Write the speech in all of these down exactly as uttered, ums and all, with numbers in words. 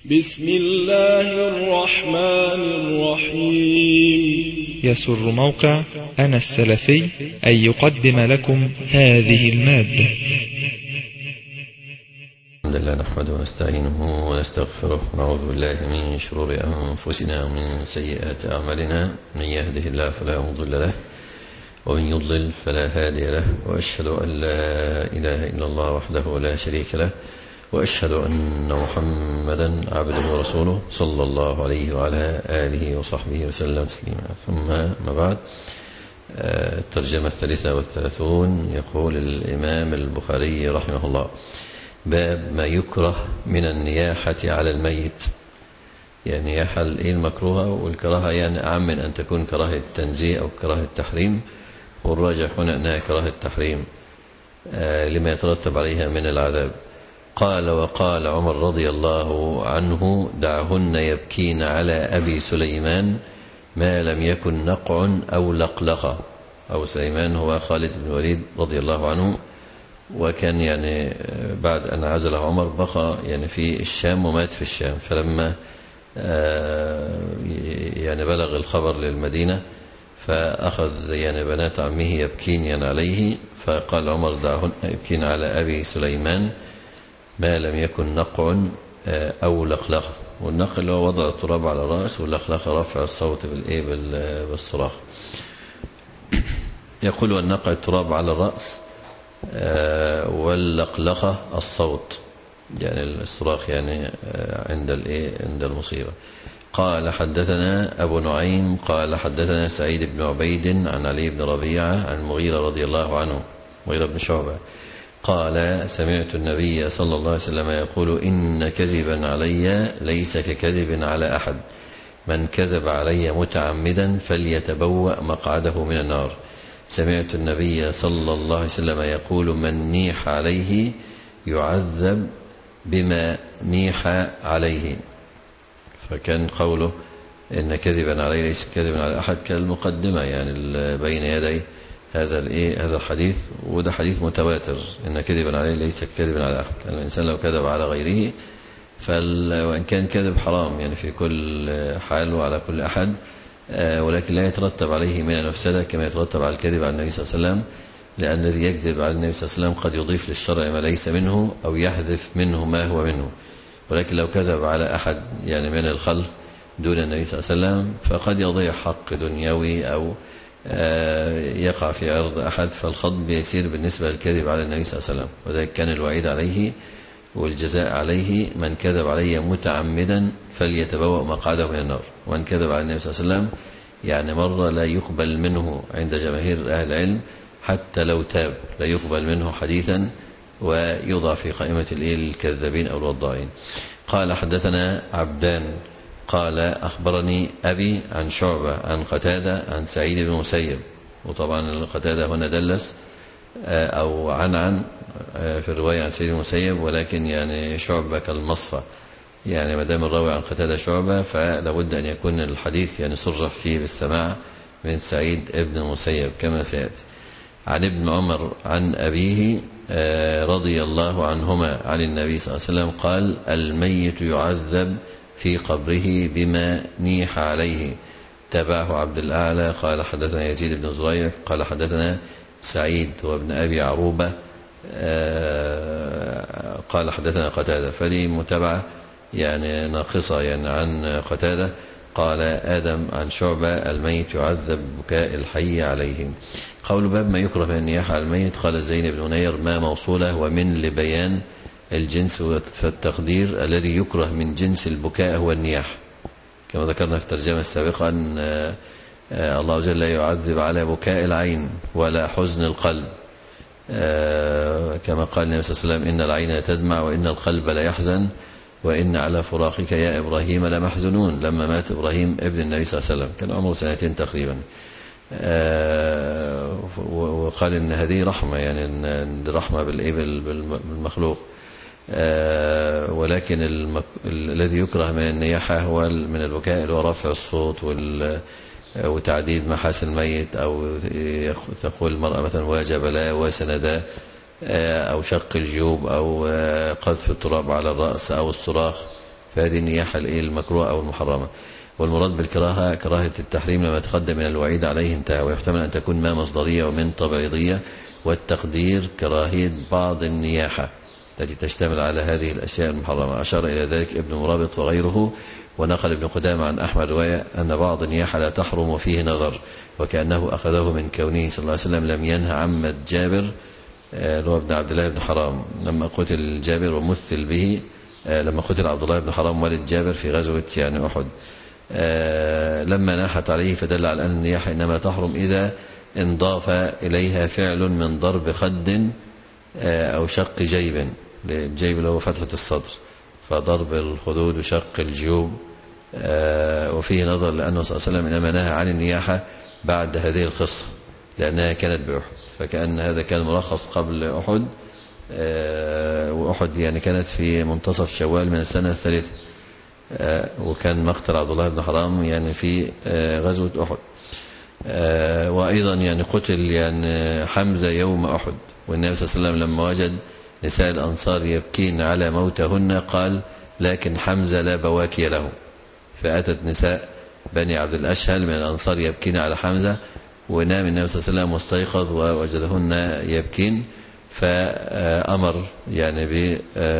بسم الله الرحمن الرحيم. يسر موقع أنا السلفي أن يقدم لكم هذه المادة. الحمد لله نحمده ونستعينه ونستغفره ونعوذ بالله من شرور أنفسنا ومن سيئات أعمالنا. من يهده الله فلا مضل له ومن يضلل فلا هادي له، وأشهد أن لا إله إلا الله وحده لا شريك له، وأشهد أن محمدا عبده ورسوله صلى الله عليه وعلى آله وصحبه وسلم تسليما. ثم ما بعد، الترجمة الثالثة والثلاثون. يقول الإمام البخاري رحمه الله: باب ما يكره من النياحة على الميت. يعني نياحة المكروهة، والكراهة يعني أعم من أن تكون كراهة التنزيه أو كراهة التحريم، والراجح هنا أنها كراهة التحريم لما يترتب عليها من العذاب. قال: وقال عمر رضي الله عنه: دعهن يبكين على أبي سليمان ما لم يكن نقع أو لقلقة. أو سليمان هو خالد بن الوليد رضي الله عنه، وكان يعني بعد أن عزل عمر بقى يعني في الشام ومات في الشام، فلما يعني بلغ الخبر للمدينة فأخذ يعني بنات عمه يبكين يعني عليه، فقال عمر: دعهن يبكين على أبي سليمان ما لم يكن نقع أو لقلقة. والنقل هو وضع التراب على الرأس، واللقلقة رفع الصوت بالصراخ. يقول: والنقع التراب على الرأس، واللقلقة الصوت يعني الصراخ يعني عند عند المصيبة. قال: حدثنا أبو نعيم قال حدثنا سعيد بن عبيد عن علي بن ربيعة عن مغيرة رضي الله عنه، مغيرة بن شعبة، قال: سمعت النبي صلى الله عليه وسلم يقول: إن كذبا علي ليس ككذب على أحد، من كذب علي متعمدا فليتبوأ مقعده من النار. سمعت النبي صلى الله عليه وسلم يقول: من نيح عليه يعذب بما نيح عليه. فكان قوله إن كذبا عليه ليس كذبا على أحد كالمقدمة يعني بين يدي هذا الايه هذا الحديث، وده حديث متواتر: ان كذبا عليه ليس كذبا على احد. يعني الانسان لو كذب على غيره فال وان كان كذب حرام يعني في كل حال وعلى كل احد، ولكن لا يترتب عليه من المفسده كما يترتب على الكذب على النبي صلى الله عليه وسلم، لان الذي يكذب على النبي صلى الله عليه وسلم قد يضيف للشرع ما ليس منه او يحذف منه ما هو منه. ولكن لو كذب على احد يعني من الخلق دون النبي صلى الله عليه وسلم فقد يضيع حق دنيوي او يقع في عرض أحد، فالخضب يسير بالنسبة للكذب على النبي صلى الله عليه وسلم. وذلك كان الوعيد عليه والجزاء عليه: من كذب علي متعمدا فليتبوأ مقعده من النار. ومن كذب على النبي صلى الله عليه وسلم يعني مرة لا يقبل منه عند جماهير أهل العلم، حتى لو تاب لا يقبل منه حديثا ويوضع في قائمة الكذابين أو الوضائين. قال: حدثنا عبدان قال أخبرني أبي عن شعبة عن قتادة عن سعيد بن المسيب. وطبعا قتادة هنا دلس أو عن عن في الرواية عن سعيد بن المسيب، ولكن يعني شعبة كالمصفى، يعني ما دام الراوي عن قتادة شعبة فلا بد أن يكون الحديث يعني صرح فيه بالسماع من سعيد بن المسيب كما سيأتي. عن ابن عمر عن أبيه رضي الله عنهما عن النبي صلى الله عليه وسلم قال: الميت يعذب في قبره بما نيح عليه. تابعه عبد الأعلى قال حدثنا يزيد بن زريع قال حدثنا سعيد وابن أبي عروبة قال حدثنا قتادة. فدي متابعة يعني ناقصة يعني عن قتادة. قال آدم عن شعبة: الميت يعذب بكاء الحي عليه. قول باب ما يكره من النياحة على الميت. قال زين بن نير: ما موصولة ومن لبيان الجنس والتقدير. الذي يكره من جنس البكاء هو النياح، كما ذكرنا في الترجمة السابقة أن الله جل لا يعذب على بكاء العين ولا حزن القلب، كما قال النبي صلى الله عليه وسلم: إن العين تدمع وإن القلب لا يحزن وإن على فراقك يا إبراهيم لمحزنون. لما مات إبراهيم ابن النبي صلى الله عليه وسلم كان عمره سنتين تقريبا، وقال إن هذه رحمة، يعني إن رحمة بالمخلوق. آه ولكن المك... الذي يكره من النياحة هو من البكاء اللي هو رفع الصوت وال... وتعديد محاسن الميت، أو تقول المرأة مثلا: واجب لا وسندا، آه أو شق الجيوب، أو آه قذف التراب على الرأس، أو الصراخ فهذه النياحة المكروهة أو المحرمة. والمراد بالكراهة كراهة التحريم لما تقدم من الوعيد عليه انتهى، ويحتمل أن تكون ما مصدرية ومن تبعيضية، والتقدير كراهية بعض النياحة التي تشتمل على هذه الأشياء المحرمة. أشار إلى ذلك ابن مرابط وغيره. ونقل ابن قدامة عن أحمد رواية أن بعض النياحة لا تحرم وفيه نظر، وكأنه أخذه من كونه صلى الله عليه وسلم لم ينهى عمة جابر هو ابن عبد الله بن حرام لما قتل جابر ومثل به لما قتل عبد الله بن حرام والد جابر في غزوة يعني أحد لما ناحت عليه، فدل على أن النياحة إنما تحرم إذا انضاف إليها فعل من ضرب خد أو شق جيب، الجيب اللي هو فتحة الصدر، فضرب الخدود وشق الجيوب. وفيه نظر لأنه صلى الله عليه وسلم إنما نهى عن النياحة بعد هذه القصة لأنها كانت بأحد، فكأن هذا كان مرخص قبل أحد، وأحد يعني كانت في منتصف شوال من السنة الثالثة، وكان مقتل عبد الله بن حرام يعني في غزوة أحد. وأيضا يعني قتل يعني حمزة يوم أحد، والنبي صلى الله عليه وسلم لما وجد نساء الأنصار يبكين على موتهن قال لكن حمزة لا بواكي له، فأتت نساء بني عبد الأشهل من الأنصار يبكين على حمزة، ونام النبي صلى الله عليه وسلم واستيقظ ووجدهن يبكين، فأمر يعني ب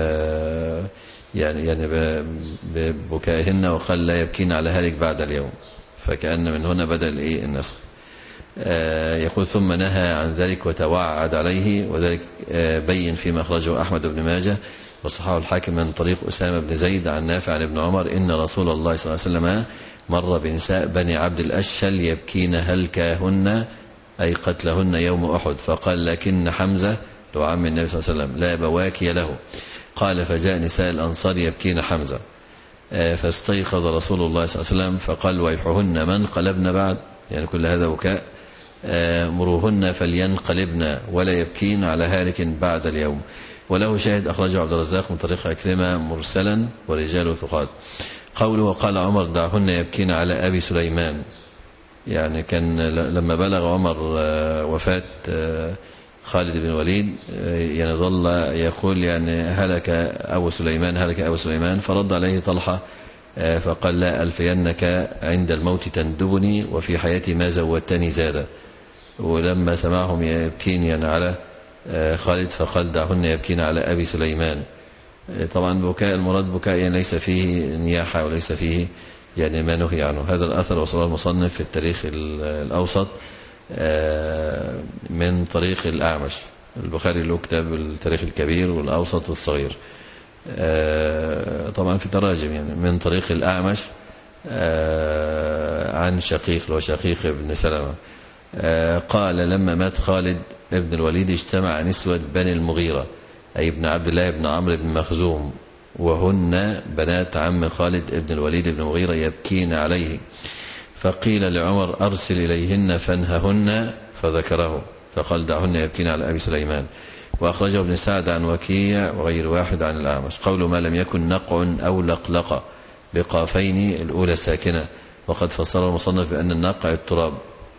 يعني يعني ببكائهن وقال لا يبكين على هلك بعد اليوم، فكأن من هنا بدأ الإيه النسخ. يقول ثم نهى عن ذلك وتوعد عليه، وذلك بين فيما أخرجه أحمد بن ماجه وصححه الحاكم من طريق أسامة بن زيد عن نافع عن ابن عمر إن رسول الله صلى الله عليه وسلم مر بنساء بني عبد الأشهل يبكين هلكاهن أي قتلهن يوم أحد، فقال لكن حمزة لو عم النبي صلى الله عليه وسلم لا بواكي له، قال فجاء نساء الأنصار يبكين حمزة، فاستيقظ رسول الله صلى الله عليه وسلم فقال ويحهن من قلبن بعد، يعني كل هذا بكاء، مروهن فلينقلبن ولا يبكين على هالك بعد اليوم. وله شاهد أخرجه عبد الرزاق من طريق عكرمة مرسلا ورجاله ثقات. قوله وقال عمر دعهن يبكين على أبي سليمان، يعني كان لما بلغ عمر وفاة خالد بن الوليد يعني ظل يقول يعني هلك أبو سليمان هلك أبو سليمان، فرد عليه طلحة فقال لا ألفينك عند الموت تندبني وفي حياتي ما زودتني زادا. ولما سمعهم يبكين يعني على خالد فقال دعهن يبكين على أبي سليمان. طبعا بكاء المراد بكاء يعني ليس فيه نياحة وليس فيه يعني ما نهي عنه. هذا الأثر وصله المصنف في التاريخ الأوسط من طريق الأعمش، البخاري له كتاب التاريخ الكبير والأوسط والصغير، طبعا في تراجم يعني من طريق الأعمش عن شقيق لو شقيق ابن سلمة قال لما مات خالد ابن الوليد اجتمع نسوة بني المغيرة أي ابن عبد الله بن عمرو بن مخزوم وهن بنات عم خالد ابن الوليد بن المغيرة يبكين عليه، فقيل لعمر أرسل إليهن فانههن فذكره، فقال دعهن يبكين على أبي سليمان. وأخرجه ابن سعد عن وكيع وغير واحد عن الأعمش. قول ما لم يكن نقع أو لقلقة بقافين الأولى ساكنة، وقد فسر المصنف بأن النقع التراب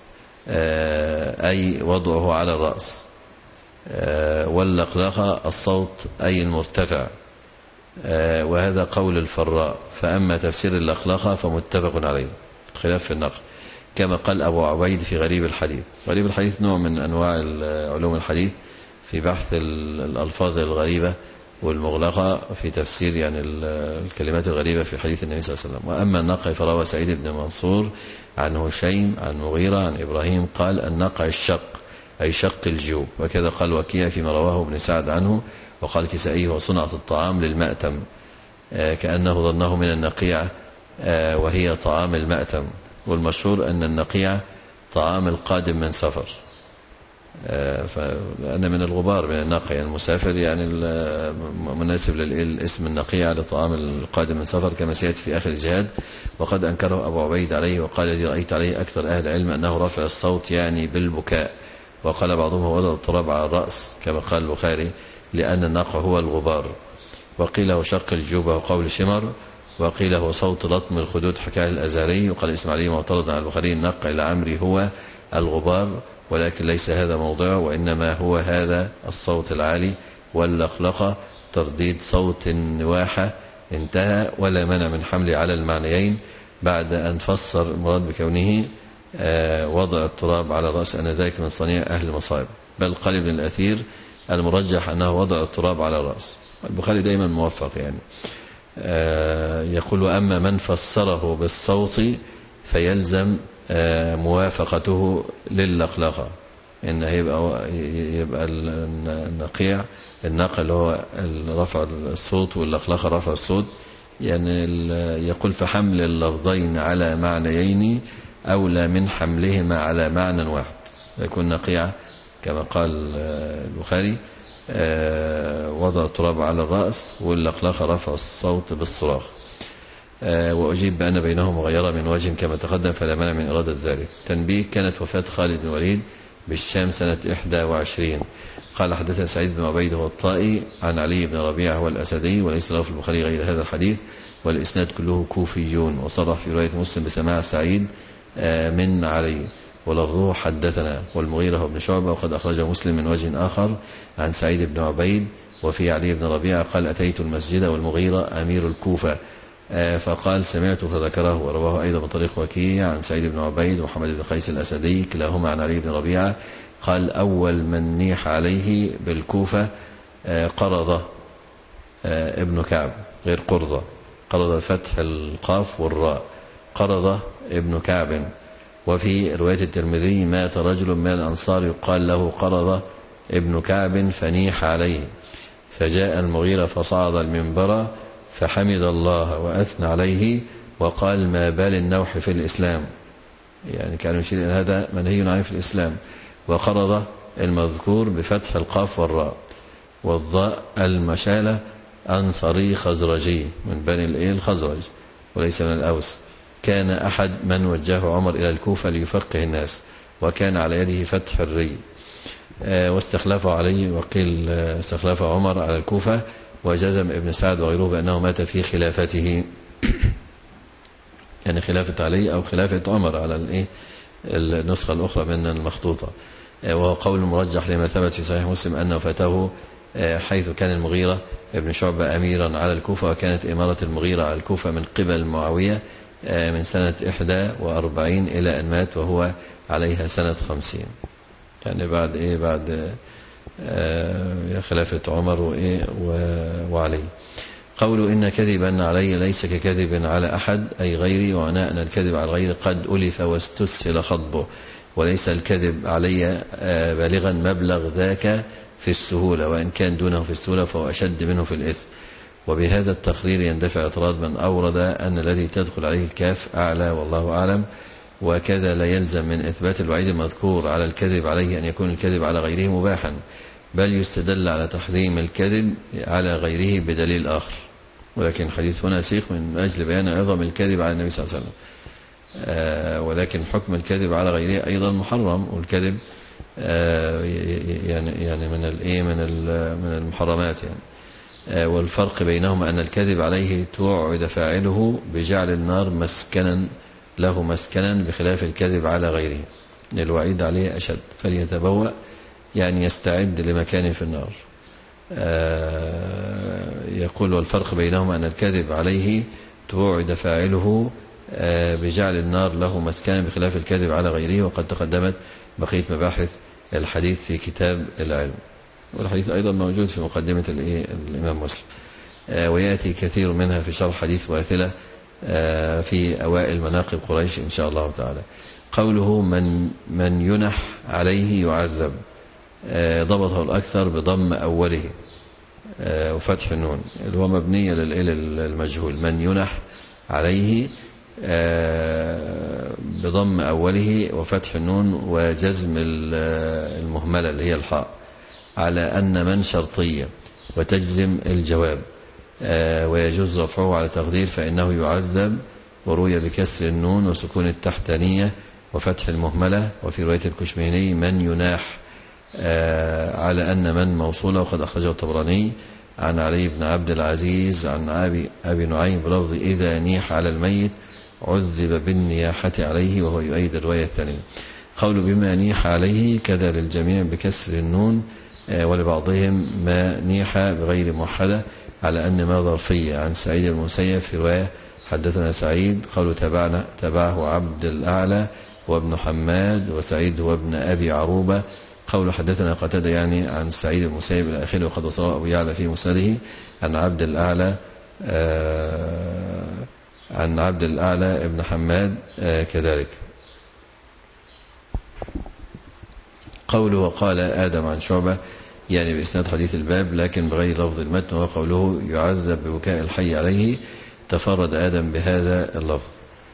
أي وضعه على الرأس، واللقلقة الصوت أي المرتفع، وهذا قول الفراء. فأما تفسير اللقلقة فمتفق عليه خلاف في النقل، كما قال أبو عبيد في غريب الحديث. غريب الحديث نوع من أنواع علوم الحديث في بحث الألفاظ الغريبة والمغلقة في تفسير يعني الكلمات الغريبة في حديث النبي صلى الله عليه وسلم. وأما النقع فروى سعيد بن منصور عن هشيم عن مغيرة عن إبراهيم قال النقع الشق أي شق الجيوب، وكذا قال وكيع فيما رواه ابن سعد عنه. وقال كسائي وصنعة الطعام للمأتم، كأنه ظنه من النقيع وهي طعام المأتم، والمشهور أن النقيع طعام القادم من سفر، فأنا من الغبار من النقع يعني المسافر يعني مناسب للاسم النقيع لطعام القادم من سفر كما سيأتي في آخر الجهاد. وقد أنكره أبو عبيد عليه وقال الذي رأيت عليه أكثر أهل العلم أنه رفع الصوت يعني بالبكاء، وقال بعضهم هو وضع التراب على الرأس كما قال البخاري لأن النقع هو الغبار. وقيل هو شق الجوبة وقول شمر، وقيل هو صوت لطم الخدود حكاه الأزاري. وقال إسماعيل معترض على البخاري النقع لعمري هو الغبار، ولكن ليس هذا موضعه، وإنما هو هذا الصوت العالي. واللقلقة ترديد صوت النواحة انتهى. ولا منع من حمله على المعنيين بعد أن فسر المراد بكونه وضع التراب على الرأس أن ذلك من صنيع أهل المصائب، بل قال ابن الأثير المرجح أنه وضع التراب على الرأس. البخاري دائما موفق يعني. يقول وأما من فسره بالصوت فيلزم موافقته لللقلقة، إن يبقى يبقى النقيع النقل هو رفع الصوت واللقلقة رفع الصوت، يعني يقول فحمل اللفظين على معنيين أولى من حملهما على معنى واحد، يكون نقيع كما قال البخاري وضع التراب على الرأس واللقلقة رفع الصوت بالصراخ. وأجيب بأن بينهم مغيرة من وجه كما تقدم فلا مانع من إرادة ذلك. تنبيه: كانت وفاة خالد بن الوليد بالشام سنة إحدى وعشرين. قال حدثنا سعيد بن عبيد والطائي عن علي بن ربيعة والأسدي، وليس له في البخاري غير هذا الحديث، والإسناد كله كوفيون. وصرح في رواية مسلم بسماع سعيد من علي ولفظه حدثنا. والمغيرة بن شعبة وقد أخرجه مسلم من وجه آخر عن سعيد بن عبيد وفي علي بن ربيعة قال أتيت المسجد والمغيرة أمير الكوفة فقال سمعت فذكره. ورواه أيضا من طريق وكيع عن سعيد بن عبيد ومحمد بن قيس الأسدي كلاهما عن علي بن ربيعة قال أول من نيح عليه بالكوفة قرضة ابن كعب، غير قرضة، قرضة فتح القاف والراء، قرضة ابن كعب. وفي رواية الترمذي مات رجل من الأنصار يقال له قرضة ابن كعب فنيح عليه، فجاء المغيرة فصعد المنبر فحمد الله وأثنى عليه وقال ما بال النوح في الإسلام، يعني كان يشير إلى هذا منهي عنه في الإسلام. وقرضة المذكور بفتح القاف والراء والضاء المشالة أنصري خزرجي من بني الإيه الخزرج وليس من الأوس. كان أحد من وجهه عمر إلى الكوفة ليفقه الناس، وكان على يده فتح الري واستخلفه عليه، وقيل استخلفه عمر على الكوفة. وجزم ابن سعد وغيره بأنه مات في خلافته يعني خلافة علي أو خلافة عمر على الإيه النسخة الأخرى من المخطوطة. وهو قول مرجح لما ثبت في صحيح مسلم أنه فاته حيث كان المغيرة ابن شعبة أميرا على الكوفة، وكانت إمارة المغيرة على الكوفة من قبل معاوية من سنة إحدى وأربعين إلى أن مات وهو عليها سنة خمسين، يعني بعد إيه بعد خلافة عمر وإيه وعلي. قولوا إن كذبا علي ليس ككذب على أحد أي غيري، وعناء أن الكذب على الغير قد ألف واستسهل خطبه، وليس الكذب علي بالغا مبلغ ذاك في السهولة، وإن كان دونه في السهولة فهو أشد منه في الإثم. وبهذا التقرير يندفع اعتراض من أورد أن الذي تدخل عليه الكاف أعلى والله أعلم. وكذا لا يلزم من إثبات الوعيد المذكور على الكذب عليه أن يكون الكذب على غيره مباحا، بل يستدل على تحريم الكذب على غيره بدليل آخر. ولكن حديث هنا سيق من أجل بيان عظم الكذب على النبي صلى الله عليه وسلم، آه ولكن حكم الكذب على غيره أيضا محرم، والكذب آه يعني يعني من الإيه من من المحرمات يعني. آه والفرق بينهما أن الكذب عليه توعد فاعله بجعل النار مسكنا له مسكنا، بخلاف الكذب على غيره الوعيد عليه أشد، فليتبوأ يعني يستعد لمكانه في النار. آه يقول والفرق بينهما أن الكذب عليه توعد فاعله آه بجعل النار له مسكنا، بخلاف الكذب على غيره. وقد تقدمت بقية مباحث الحديث في كتاب العلم، والحديث أيضا موجود في مقدمة الإمام مسلم، آه ويأتي كثير منها في شرح حديث واثلة آه في أوائل مناقب قريش إن شاء الله تعالى. قوله من, من ينح عليه يعذب، آه ضبطه الأكثر بضم أوله آه وفتح النون اللي هو مبنية للمجهول، من ينح عليه آه بضم أوله وفتح النون وجزم المهملة اللي هي الحاء، على أن من شرطية وتجزم الجواب، آه ويجوز رفعه على تقدير فإنه يعذب، وروي بكسر النون وسكون التحتانية وفتح المهملة. وفي رواية الكشميني من يناح، آه على أن من موصولة، وقد أخرجه الطبراني عن علي بن عبد العزيز عن أبي, أبي نعيم بلفظ إذا نيح على الميت عذب بالنياحة عليه، وهو يؤيد الرواية الثانية. قول بما نيح عليه كذا للجميع بكسر النون ولبعضهم ما نيح بغير موحدة على أن ما ظرفية. عن سعيد بن المسيب في رواية حدثنا سعيد قالوا تبعنا تبعه عبد الأعلى وابن حماد وسعيد هو ابن أبي عروبة. قول حدثنا قتادة يعني عن سعيد بن المسيب إلى آخره، وقد وصله أبو يعلى في مسنده عن عبد الأعلى آه عن عبد الأعلى ابن حماد آه كذلك. قوله وقال آدم عن شعبة يعني بإسناد حديث الباب لكن بغير لفظ المتن، وقوله يعذب ببكاء الحي عليه تفرد آدم بهذا اللفظ.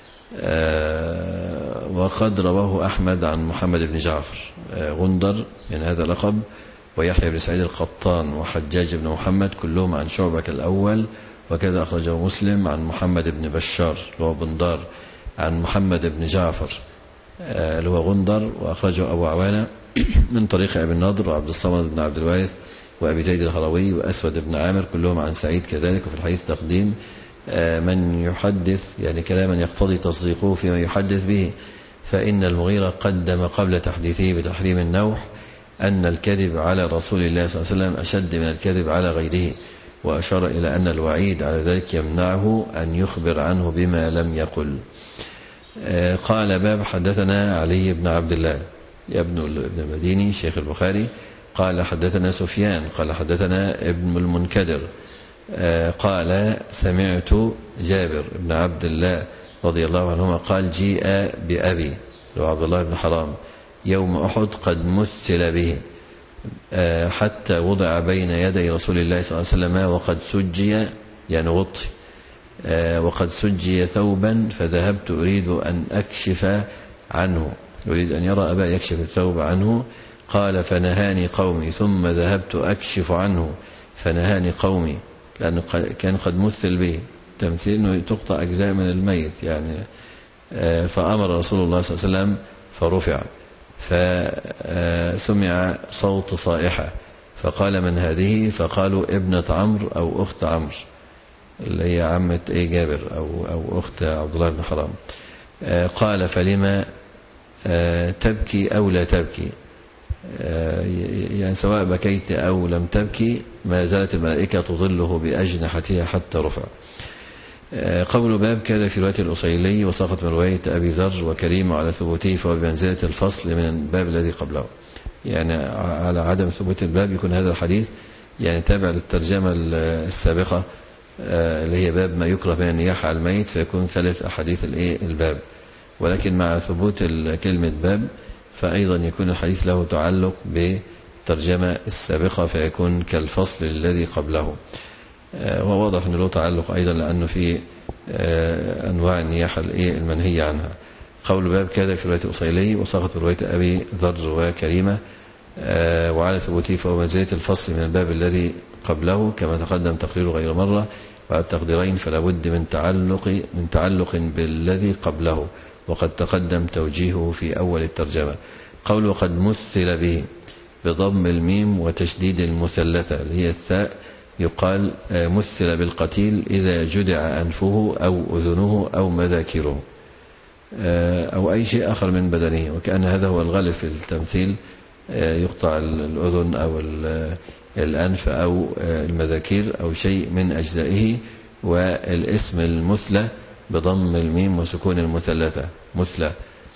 آه وقد رواه أحمد عن محمد بن جعفر آه غندر من هذا لقب، ويحيى بن سعيد القطان وحجاج بن محمد كلهم عن شعبة الأول، وكذا أخرجه مسلم عن محمد بن بشار اللي هو بندار عن محمد بن جعفر آه اللي هو غندر، وأخرجه أبو عوانة من طريق أبي النضر وعبد الصمد بن عبد الوارث وأبي زيد الهروي وأسود بن عامر كلهم عن سعيد كذلك. وفي الحديث تقديم من يحدث يعني كلاما يقتضي تصديقه فيما يحدث به، فإن المغيرة قدم قبل تحديثه بتحريم النوح أن الكذب على رسول الله صلى الله عليه وسلم أشد من الكذب على غيره، وأشار إلى أن الوعيد على ذلك يمنعه أن يخبر عنه بما لم يقل. قال باب حدثنا علي بن عبد الله ابن ابن المديني شيخ البخاري قال حدثنا سفيان قال حدثنا ابن المنكدر قال سمعت جابر بن عبد الله رضي الله عنهما قال جيء بأبي لو عبد الله بن حرام يوم أحد قد مثل به حتى وضع بين يدي رسول الله صلى الله عليه وسلم وقد سجي يعني غطي وقد سجي ثوبا، فذهبت أريد أن أكشف عنه، يريد أن يرى أبا يكشف الثوب عنه. قال فنهاني قومي، ثم ذهبت أكشف عنه فنهاني قومي، لأنه كان قد مثل به تمثيل أنه تقطع أجزاء من الميت يعني. فأمر رسول الله صلى الله عليه وسلم فرفع، فسمع صوت صائحة فقال من هذه؟ فقالوا ابنة عمرو أو أخت عمرو اللي هي عمة أي جابر أو, أو أخت عبد الله بن حرام. قال فلما تبكي أو لا تبكي، يعني سواء بكيت أو لم تبكي ما زالت الملائكة تظله بأجنحتها حتى رفع. قول باب كذا في رواية الأصيلي وسقط من رواية أبي ذر وكريم على ثبوته فهو بمنزلة الفصل من الباب الذي قبله، يعني على عدم ثبوت الباب يكون هذا الحديث يعني تابع للترجمة السابقة اللي هي باب ما يكره من النياحة على الميت، فيكون ثلاث أحاديث الباب، ولكن مع ثبوت كلمة باب فأيضا يكون الحديث له تعلق بالترجمة السابقة فيكون كالفصل الذي قبله. هو واضح أنه له تعلق أيضا لأنه في أنواع النياحة المنهية عنها. قول باب كذا في رواية أصيلي وسقط رواية أبي ذر وكريمة وعلى ثبوته فهو منزلة الفصل من الباب الذي قبله كما تقدم تقريره غير مرة، وعلى التقديرين فلا بد من تعلق من تعلق بالذي قبله، وقد تقدم توجيهه في أول الترجمة. قول وقد مثل به بضم الميم وتشديد المثلثة اللي هي الثاء، يقال مثل بالقتيل إذا جدع أنفه أو أذنه أو مذاكره أو أي شيء آخر من بدنه، وكأن هذا هو الغالب في التمثيل، يقطع الأذن أو الأنف أو المذاكير أو شيء من أجزائه. والاسم المثلى بضم الميم وسكون المثلثة مثلى.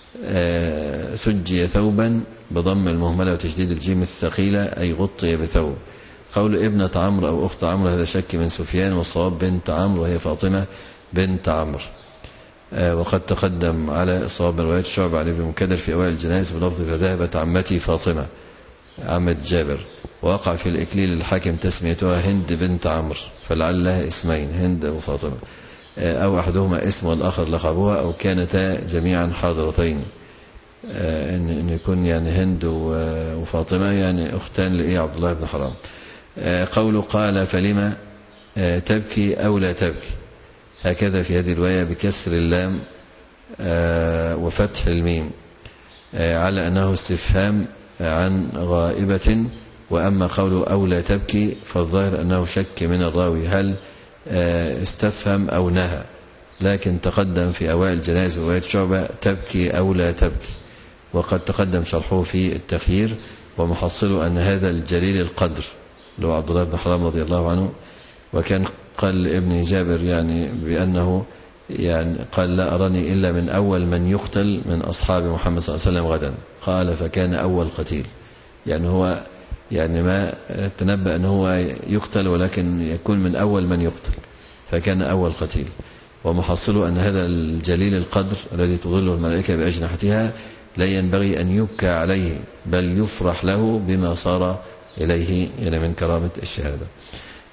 سجي ثوبا بضم المهملة وتشديد الجيم الثقيلة أي غطي بثوب. قول ابنة عمرو أو أخت عمرو هذا شك من سفيان، والصواب بنت عمرو وهي فاطمة بنت عمرو. وقد تقدم على الصواب من رواية شعبة عن ابن المنكدر في أوائل الجنائز بلفظ فذهبت عمتي فاطمة عمة جابر. وقع في الإكليل الحاكم تسميتها هند بنت عمرو، فلعل لها اسمين هند وفاطمة، أو أحدهما اسم والآخر لقبها، أو كانتا جميعا حاضرتين، أن يكون يعني هند وفاطمة يعني أختان لإيه عبد الله بن حرام. قوله قال فلما تبكي أو لا تبكي، هكذا في هذه الرواية بكسر اللام وفتح الميم على أنه استفهام عن غائبة. وأما قوله أو لا تبكي فالظاهر أنه شك من الراوي هل استفهم أو نهى، لكن تقدم في أوائل الجنائز رواية شعبة تبكي أو لا تبكي، وقد تقدم شرحه في التخيير. ومحصل أن هذا الجليل القدر اللي هو عبد الله بن حرام رضي الله عنه، وكان قال ابن جابر يعني بأنه يعني قال لا أراني إلا من أول من يقتل من أصحاب محمد صلى الله عليه وسلم غدا، قال فكان أول قتيل، يعني هو يعني ما تنبأ أنه هو يقتل ولكن يكون من أول من يقتل، فكان أول قتيل. ومحصل أن هذا الجليل القدر الذي تظله الملائكة بأجنحتها لا ينبغي أن يبكى عليه، بل يفرح له بما صار إليه يعني من كرامة الشهادة.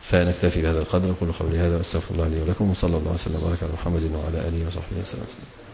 فنكتفي بهذا القدر. كل قولي هذا واستغفر الله لي ولكم، وصلى الله وسلم وبارك على محمد وعلى آله وصحبه وسلم.